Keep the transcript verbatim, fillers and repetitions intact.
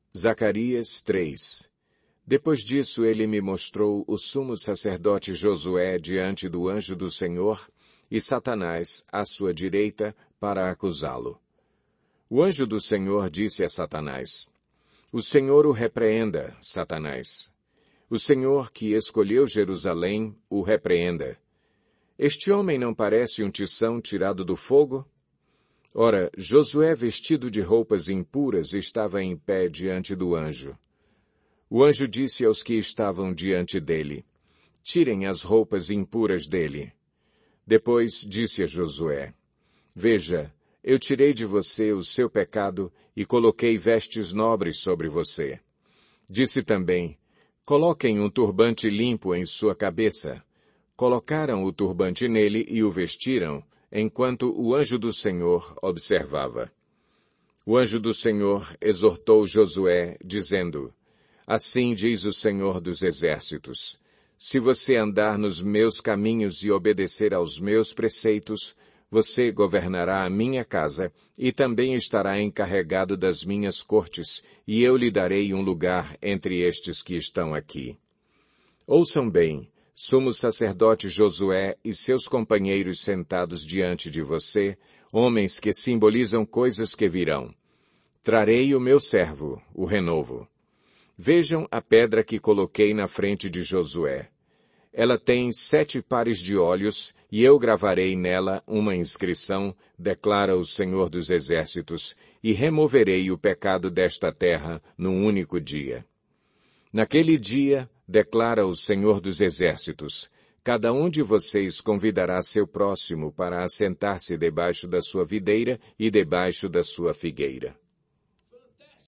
Zacarias três. Depois disso ele me mostrou o sumo sacerdote Josué diante do anjo do Senhor e Satanás à sua direita para acusá-lo. O anjo do Senhor disse a Satanás: O Senhor o repreenda, Satanás. O Senhor que escolheu Jerusalém o repreenda. Este homem não parece um tição tirado do fogo? Ora, Josué, vestido de roupas impuras, estava em pé diante do anjo. O anjo disse aos que estavam diante dele: Tirem as roupas impuras dele. Depois disse a Josué: Veja, eu tirei de você o seu pecado e coloquei vestes nobres sobre você. Disse também: Coloquem um turbante limpo em sua cabeça. Colocaram o turbante nele e o vestiram, enquanto o anjo do Senhor observava. O anjo do Senhor exortou Josué, dizendo: Assim diz o Senhor dos Exércitos: Se você andar nos meus caminhos e obedecer aos meus preceitos, você governará a minha casa e também estará encarregado das minhas cortes, e eu lhe darei um lugar entre estes que estão aqui. Ouçam bem, sumo sacerdote Josué e seus companheiros sentados diante de você, homens que simbolizam coisas que virão. Trarei o meu servo, o renovo. Vejam a pedra que coloquei na frente de Josué. Ela tem sete pares de olhos, e eu gravarei nela uma inscrição, declara o Senhor dos Exércitos, e removerei o pecado desta terra num único dia. Naquele dia, declara o Senhor dos Exércitos, cada um de vocês convidará seu próximo para assentar-se debaixo da sua videira e debaixo da sua figueira.